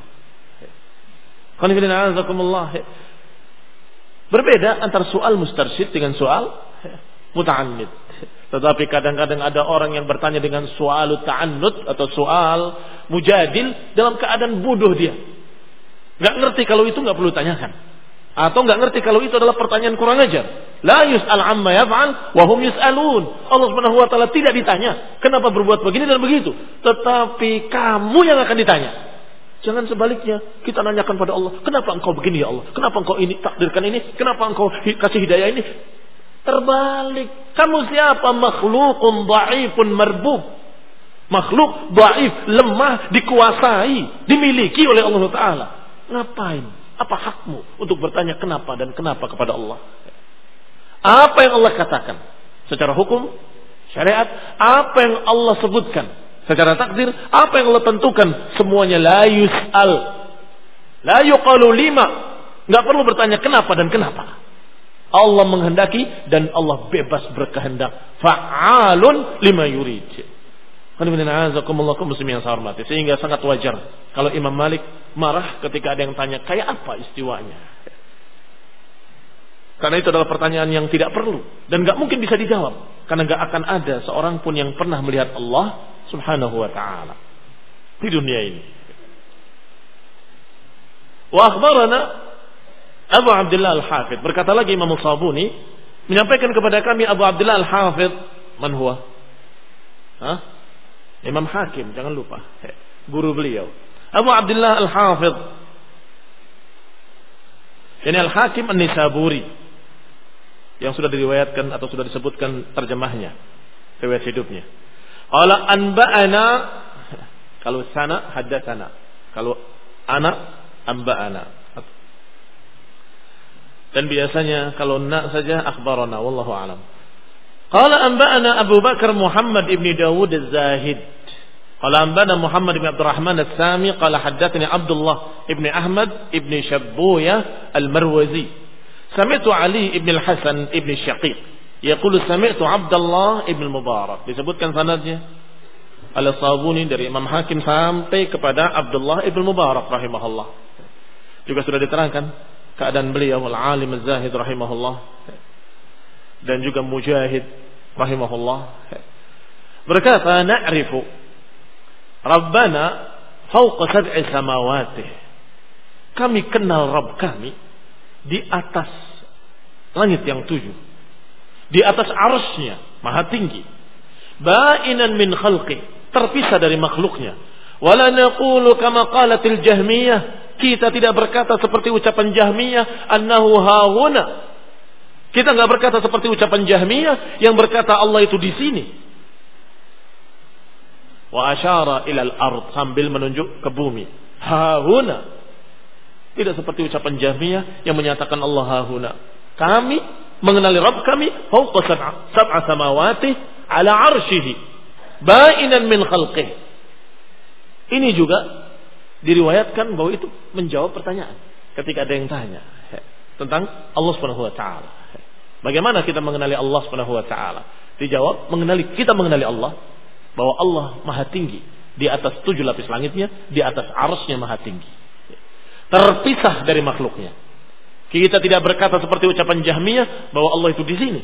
Berbeda antara soal mustarsyid dengan soal muta'annid. Tetapi kadang-kadang ada orang yang bertanya dengan soal ta'annud atau soal mujadil dalam keadaan bodoh dia. Gak ngerti kalau itu gak perlu tanyakan. Atau gak ngerti kalau itu adalah pertanyaan kurang ajar. La yus'al amma yaf'al wa hum yus'alun. Allah Subhanahu wa taala tidak ditanya kenapa berbuat begini dan begitu, tetapi kamu yang akan ditanya. Jangan sebaliknya, kita nanyakan pada Allah, kenapa engkau begini ya Allah? Kenapa engkau ini takdirkan ini? Kenapa engkau kasih hidayah ini? Terbalik. Kamu siapa? Makhlukun dha'ifun marbub. Makhluk dhaif, lemah, dikuasai, dimiliki oleh Allah Ta'ala. Ngapain? Apa hakmu untuk bertanya kenapa dan kenapa kepada Allah? Apa yang Allah katakan secara hukum Syariat, apa yang Allah sebutkan secara takdir, apa yang Allah tentukan, semuanya la yus'al, la yuqalu lima, nggak perlu bertanya kenapa dan kenapa. Allah menghendaki dan Allah bebas berkehendak. Fa'alun lima yurid. Muslim yang saya hormati. Sehingga sangat wajar kalau Imam Malik marah ketika ada yang tanya kayak apa istiwanya. Karena itu adalah pertanyaan yang tidak perlu dan nggak mungkin bisa dijawab. Karena nggak akan ada seorang pun yang pernah melihat Allah Subhanahu wa taala di dunia ini. Wa akhbarana Abu Abdullah Al-Hafidh, berkata lagi Imam Sabuni, menyampaikan kepada kami Abu Abdullah Al-Hafidh, man huwa? Imam Hakim, jangan lupa, guru beliau. Abu Abdullah Al-Hafidh, ini Al-Hakim An-Nisaburi, yang sudah diriwayatkan atau sudah disebutkan terjemahnya, riwayat hidupnya. Qala anba'ana, kalau sana haddatsana, kalau ana anba'ana. Dan biasanya kalau nak saja akhbarana, wallahu alam. Qala anba'ana Abu Bakar Muhammad ibn Dawud Az-Zahid. Qala anba'ana Muhammad ibn Abdurrahman As-Sami qala haddatsani Abdullah ibn Ahmad ibn Shabbuya Al-Marwazi. Sami'tu Ali ibn Al-Hasan ibn Syaqiq yaqulu sami'tu Abdullah ibn Mubarak. Disebutkan sanadnya Al-Sabuni dari Imam Hakim sampai kepada Abdullah ibn Mubarak rahimahullah. Juga sudah diterangkan keadaan beliau al-alim az-zahid rahimahullah dan juga Mujahid rahimahullah berkata na'rifu Rabbana fawqa sab'i samawati, kami kenal Rabb kami di atas langit yang 7, di atas arsy-Nya maha tinggi, ba'inan min khalqi, terpisah dari makhluknya. Wala naqulu kama qalatil Jahmiyah, kita tidak berkata seperti ucapan Jahmiyah annahu hauna. Kita enggak berkata seperti ucapan Jahmiyah yang berkata Allah itu di sini. Wa asyara ilal ard, sambil menunjuk ke bumi. Hauna. Tidak seperti ucapan Jahmiyah yang menyatakan Allah hauna. Kami mengenali Rabb kami fawqa sab'a samawati ala arsyihi ba'inan min khalqihi. Ini juga diriwayatkan bahwa itu menjawab pertanyaan ketika ada yang tanya tentang Allah Subhanahu wa taala. Bagaimana kita mengenali Allah Subhanahu wa taala? Dijawab, kita mengenali Allah bahwa Allah Maha tinggi di atas 7 lapis langitnya, di atas arsy-Nya Maha tinggi. Terpisah dari makhluknya. Kita tidak berkata seperti ucapan Jahmiyah bahwa Allah itu di sini.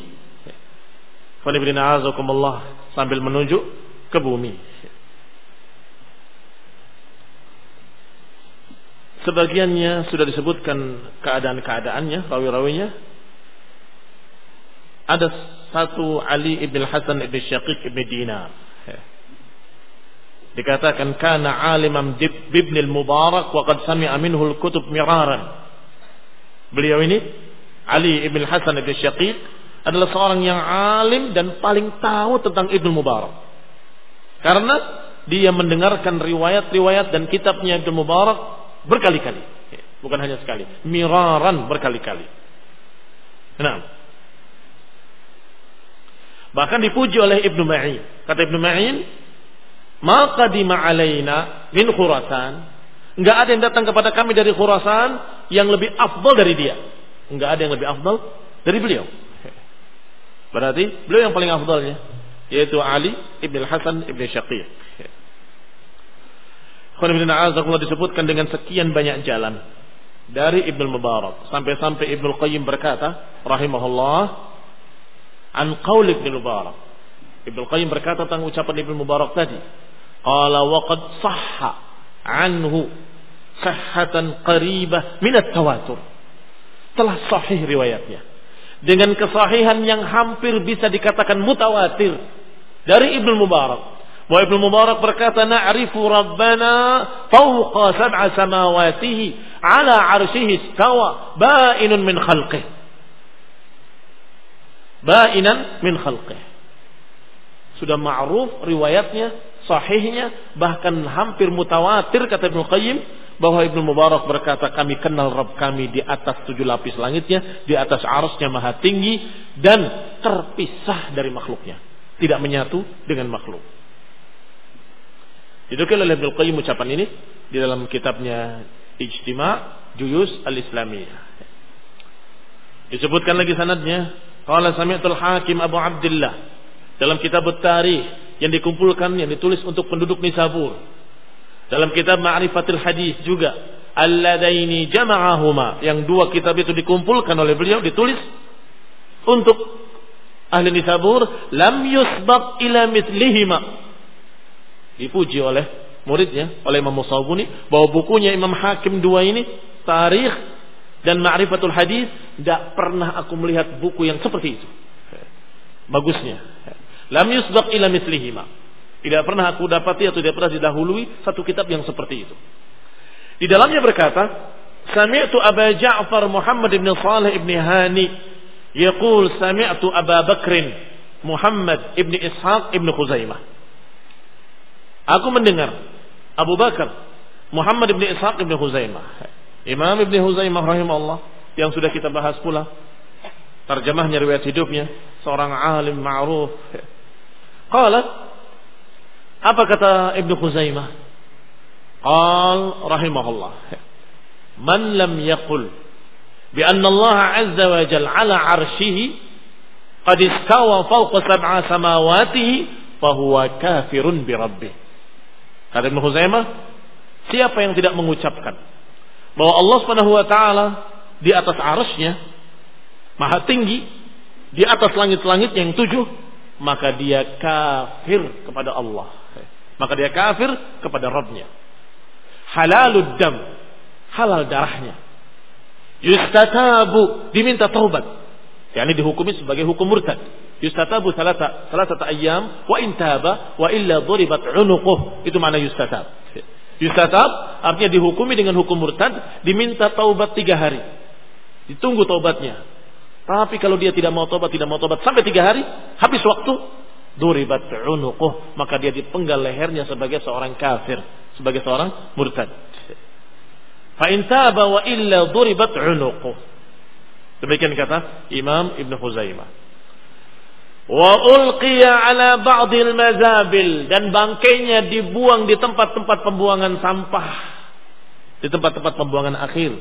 Sambil menunjuk ke bumi. Sebagiannya sudah disebutkan keadaan-keadaannya, rawi-rawinya. Ada satu Ali ibn Hasan ibn Syaqiq ibn Dinar. Dikatakan kana aliman ibn al-Mubarak wa qad sami'a minhu al-kutub miraran. Beliau ini Ali ibn Hasan ibn Syaqiq adalah seorang yang alim dan paling tahu tentang Ibnu Mubarak. Karena dia mendengarkan riwayat-riwayat dan kitabnya Ibnu Mubarak berkali-kali, bukan hanya sekali, miraran berkali-kali. Nah, bahkan dipuji oleh Ibnu Ma'in. Kata Ibnu Ma'in, "Ma qadima alaina min Khurasan." Enggak ada yang datang kepada kami dari Khurasan yang lebih afdal dari dia. Enggak ada yang lebih afdal dari beliau. Berarti beliau yang paling afdalnya, yaitu Ali ibn Hasan ibn Syaqiq. Qul disebutkan dengan sekian banyak jalan dari Ibnu Mubarak sampai-sampai Ibnu Qayyim berkata rahimahullah an qaul Ibnu Mubarak. Ibnu Qayyim berkata tentang ucapan Ibnu Mubarak tadi, qala wa qad sahha anhu sahhatan qaribah min at-tawatur. Telah sahih riwayatnya dengan kesahihan yang hampir bisa dikatakan mutawatir dari Ibnu Mubarak. Wa Ibnu Mubarak berkata, na'rifu Rabbana fawqa sab'a samawatihi ala arsyihi istawa ba'inun min khalqihi. Ba'inan min khalqihi. Sudah ma'ruf riwayatnya, sahihnya, bahkan hampir mutawatir kata Ibnu Qayyim, bahwa Ibnu Mubarak berkata, kami kenal Rabb kami di atas 7 lapis langitnya, di atas arsy-Nya Maha tinggi dan terpisah dari makhluknya. tidak menyatu dengan makhluk. Didukil oleh Ibnu Qayyim ucapan ini di dalam kitabnya Ijtima' Juyus Al-Islamiyah. Disebutkan lagi sanadnya, qala sami'tul Hakim Abu Abdullah dalam kitab At-Tarikh yang dikumpulkan, yang ditulis untuk penduduk Nisabur. Dalam kitab Ma'rifatul Hadis juga, alladaini jama'ahuma, yang dua kitab itu dikumpulkan oleh beliau, ditulis untuk ahli Nisabur, lam yusbaq ila mithlihima. Dipuji oleh muridnya, oleh Imam Musawwuni, bahwa bukunya Imam Hakim dua ini, Tarikh dan Ma'rifatul Hadis, tidak pernah aku melihat buku yang seperti itu. Bagusnya. Lam yusbaq ila mithlihima. Tidak pernah aku dapati atau tidak pernah didahului satu kitab yang seperti itu. Di dalamnya berkata, sami'tu Aba Ja'far Muhammad ibn Salih ibn Hani yaqul sami'tu Aba Bakrin Muhammad ibn Ishaq ibn Khuzaimah. Aku mendengar Abu Bakar Muhammad ibn Ishaq ibn Khuzaimah, Imam ibn Khuzaimah rahimahullah, yang sudah kita bahas pula terjemahnya, riwayat hidupnya, seorang alim ma'ruf. Qala, apa kata Ibnu Khuzaimah? Qal rahimahullah, man lam yaqul bi anna Allah azza wa jalla ala arshihi qad istawa fawqa sab'a samawatihi fa huwa kafirun bi rabbih. Kata Ibnu Khuzaimah, siapa yang tidak mengucapkan bahwa Allah Subhanahu wa taala di atas arsy-Nya maha tinggi, di atas langit-langit yang 7, maka dia kafir kepada Allah. Maka dia kafir kepada Rabb-Nya. Halalud dam, halal darahnya. Yustatabu, diminta taubat. Yani dihukumi sebagai hukum murtad. Yustatabu salatata ayyam wa intaba wa illa duribat unuquh. Itu makna yustatab. Yustatab artinya dihukumi dengan hukum murtad, diminta taubat 3 hari. Ditunggu taubatnya. Tapi kalau dia tidak mau taubat sampai 3 hari, habis waktu, duribat unuquh, maka dia dipenggal lehernya sebagai seorang kafir, sebagai seorang murtad. Fa in taba wa illa duribat unuquh. Demikian kata Imam Ibn Khuzaimah. Wa ulqiya ala ba'dil mazabil, dan bangkainya dibuang di tempat-tempat pembuangan sampah, di tempat-tempat pembuangan akhir.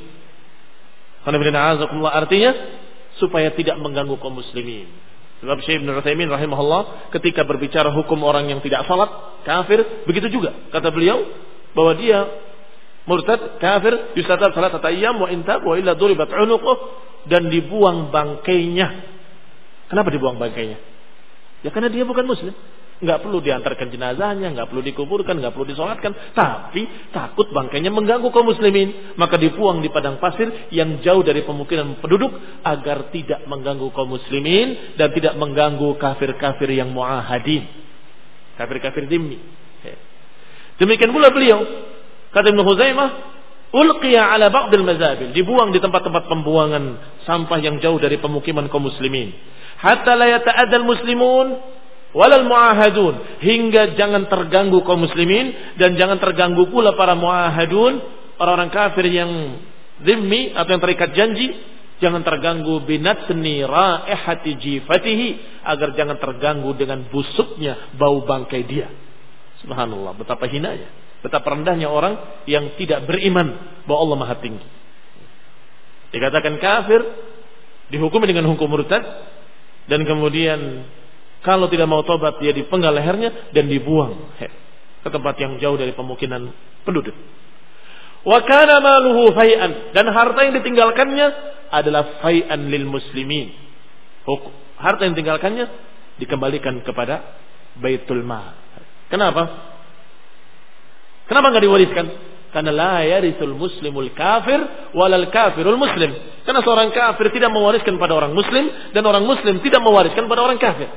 Artinya supaya tidak mengganggu kaum muslimin. Sebab Syekh Ibn Utsaimin rahimahullah ketika berbicara hukum orang yang tidak salat, kafir, begitu juga kata beliau bahwa dia murtad, kafir, yustatab salatata ayyam wa intab wa illa duribat unuquh, dan dibuang bangkainya. Kenapa dibuang bangkainya? Ya karena dia bukan muslim. Enggak perlu diantarkan jenazahnya, enggak perlu dikuburkan, enggak perlu disolatkan, tapi takut bangkainya mengganggu kaum muslimin, maka dibuang di padang pasir yang jauh dari pemukiman penduduk agar tidak mengganggu kaum muslimin dan tidak mengganggu kafir-kafir yang muahadin, kafir-kafir dhimmi. Demikian pula beliau, kata Ibnu Khuzaimah, ulqiya ala ba'dil mazabil, dibuang di tempat-tempat pembuangan sampah yang jauh dari pemukiman kaum muslimin, hatta la yata'addal muslimun walal muahadun, hingga jangan terganggu kaum muslimin dan jangan terganggu pula para muahadun, orang-orang kafir yang dhimmi atau yang terikat janji, jangan terganggu binatni raihati jifatihi, agar jangan terganggu dengan busuknya bau bangkai dia. Subhanallah, betapa hinanya, betapa rendahnya orang yang tidak beriman bahwa Allah Maha Tinggi. Dikatakan kafir, dihukumi dengan hukum murtad, dan kemudian kalau tidak mau tobat dia dipenggal lehernya dan dibuang ke tempat yang jauh dari pemukiman penduduk. Wa kana maluhu fai'an, dan harta yang ditinggalkannya adalah fai'an lil muslimin. Harta yang ditinggalkannya dikembalikan kepada Baitul Mal. Kenapa? Kenapa enggak diwariskan? Karena la yarithul muslimul kafir walal kafirul muslim. Karena seorang kafir tidak mewariskan pada orang muslim dan orang muslim tidak mewariskan pada orang kafir.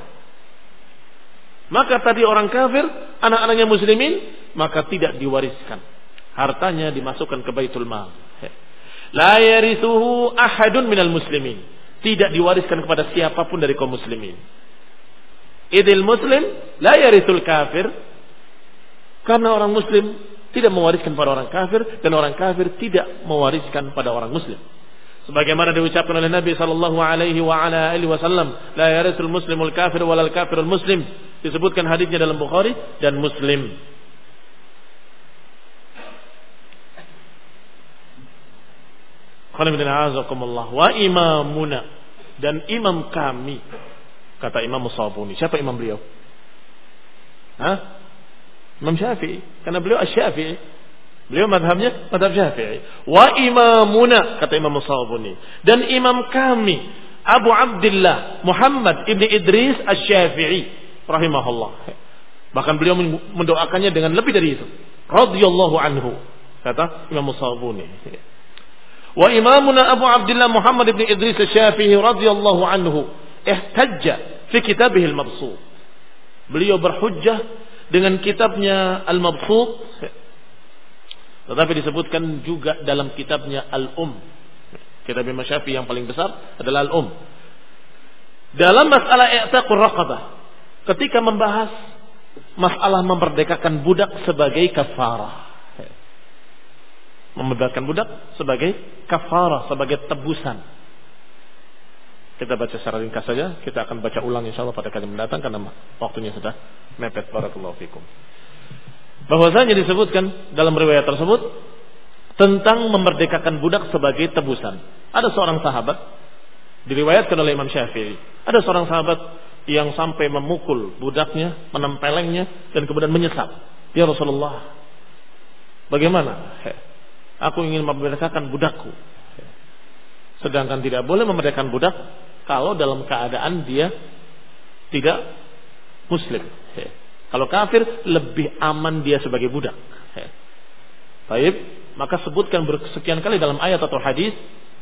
Maka tadi orang kafir, anak-anaknya muslimin, maka tidak diwariskan. Hartanya dimasukkan ke Baitul Mal. La yarithuhu ahadun minal muslimin. Tidak diwariskan kepada siapapun dari kaum muslimin. Idil muslim la yarithul kafir. Karena orang muslim tidak mewariskan pada orang kafir, dan orang kafir tidak mewariskan pada orang muslim. Sebagaimana diucapkan oleh Nabi sallallahu alaihi wa ala alihi wasallam, la yarithul muslimul kafir walal kafirul muslim. Disebutkan hadisnya dalam Bukhari dan Muslim. Wa imamuna, dan imam kami, kata Imam Sabuni. Siapa imam beliau? Imam Syafi'i, karena beliau Asy-Syafi'i. Beliau madhabnya madhab Syafi'i. Wa imamuna, kata Imam Sabuni, dan imam kami Abu Abdullah Muhammad ibn Idris Asy-Syafi'i rahimahullah. Bahkan beliau mendoakannya dengan lebih dari itu. Radhiyallahu anhu, kata Imam Sabuni. Wa imamuna Abu Abdullah Muhammad ibn Idris Asy-Syafi'i radhiyallahu anhu ihtajja fi kitabih al-Mabsut. Beliau berhujjah dengan kitabnya Al-Mabsut, tetapi disebutkan juga dalam kitabnya Kitab Imam Syafi'i yang paling besar adalah Al-Um. Dalam masalah i'taqur raqabah, ketika membahas masalah memerdekakan budak sebagai kafarah. Memerdekakan budak sebagai kafarah, sebagai tebusan. Kita baca secara ringkas saja, kita akan baca ulang insyaallah pada kali mendatang karena waktunya sudah mepet. Barakallahu fikum. Bahwasanya disebutkan dalam riwayat tersebut tentang memerdekakan budak sebagai tebusan. Ada seorang sahabat, diriwayatkan oleh Imam Syafi'i, ada seorang sahabat yang sampai memukul budaknya, menempelengnya, dan kemudian menyesal. Ya Rasulullah, bagaimana? Aku ingin memerdekakan budakku. Sedangkan tidak boleh memerdekakan budak kalau dalam keadaan dia tidak muslim. Kalau kafir lebih aman dia sebagai budak. Baik, maka sebutkan bersekian kali dalam ayat atau hadis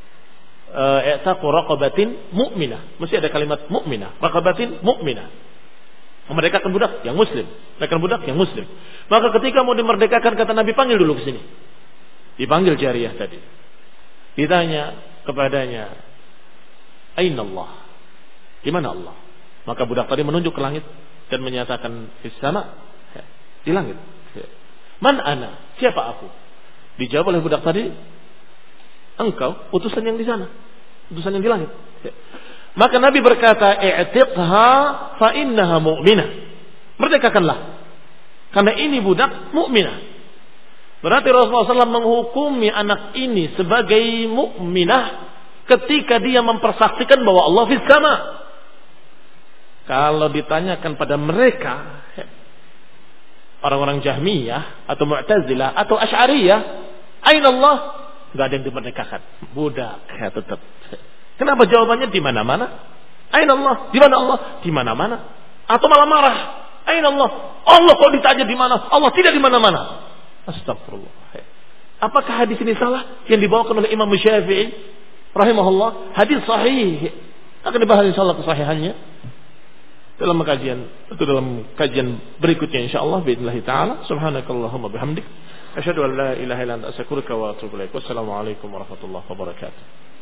i'taqu raqabatin mu'minah. Mesti ada kalimat mu'minah, raqabatin mu'minah. Memerdekakan budak yang muslim, memerdekakan budak yang muslim. Maka ketika mau dimerdekakan, kata Nabi, panggil dulu ke sini. Dipanggil jariyah tadi. Ditanya kepadanya, "Aina Allah?" Di mana Allah? Maka budak tadi menunjuk ke langit dan menyatakan, "Fis sama." Di langit. "Man ana?" Siapa aku? Dijawab oleh budak tadi, "Engkau utusan yang di sana, utusan yang di langit." Maka Nabi berkata, "I'tiqha fa innaha mu'minah." Merdekakanlah, karena ini budak mukminah. Berarti Rasulullah SAW menghukumi anak ini sebagai mukminah ketika dia mempersaksikan bahwa Allah fis sama. Kalau ditanyakan pada mereka, orang-orang Jahmiyah atau Mu'tazilah atau Asy'ariyah, aina Allah? Enggak ada yang dimerdekakan. Budak ya tetap. Kenapa jawabannya di mana-mana? Aina Allah? Di mana Allah? Di mana-mana. Atau malah marah. Aina Allah? Allah kok ditanya di mana? Allah tidak di mana-mana. Astagfirullah. Apakah hadis ini salah yang dibawakan oleh Imam Syafi'i rahimahullah? Hadis sahih. Akan dibahas insyaallah kesahihannya dalam kajian berikutnya insyaallah باذنillah taala. Subhanakallahumma bihamdik asyhadu an la ilaha illa anta astaghfiruka wa atubu ilaik. Wassalamualaikum warahmatullahi wabarakatuh.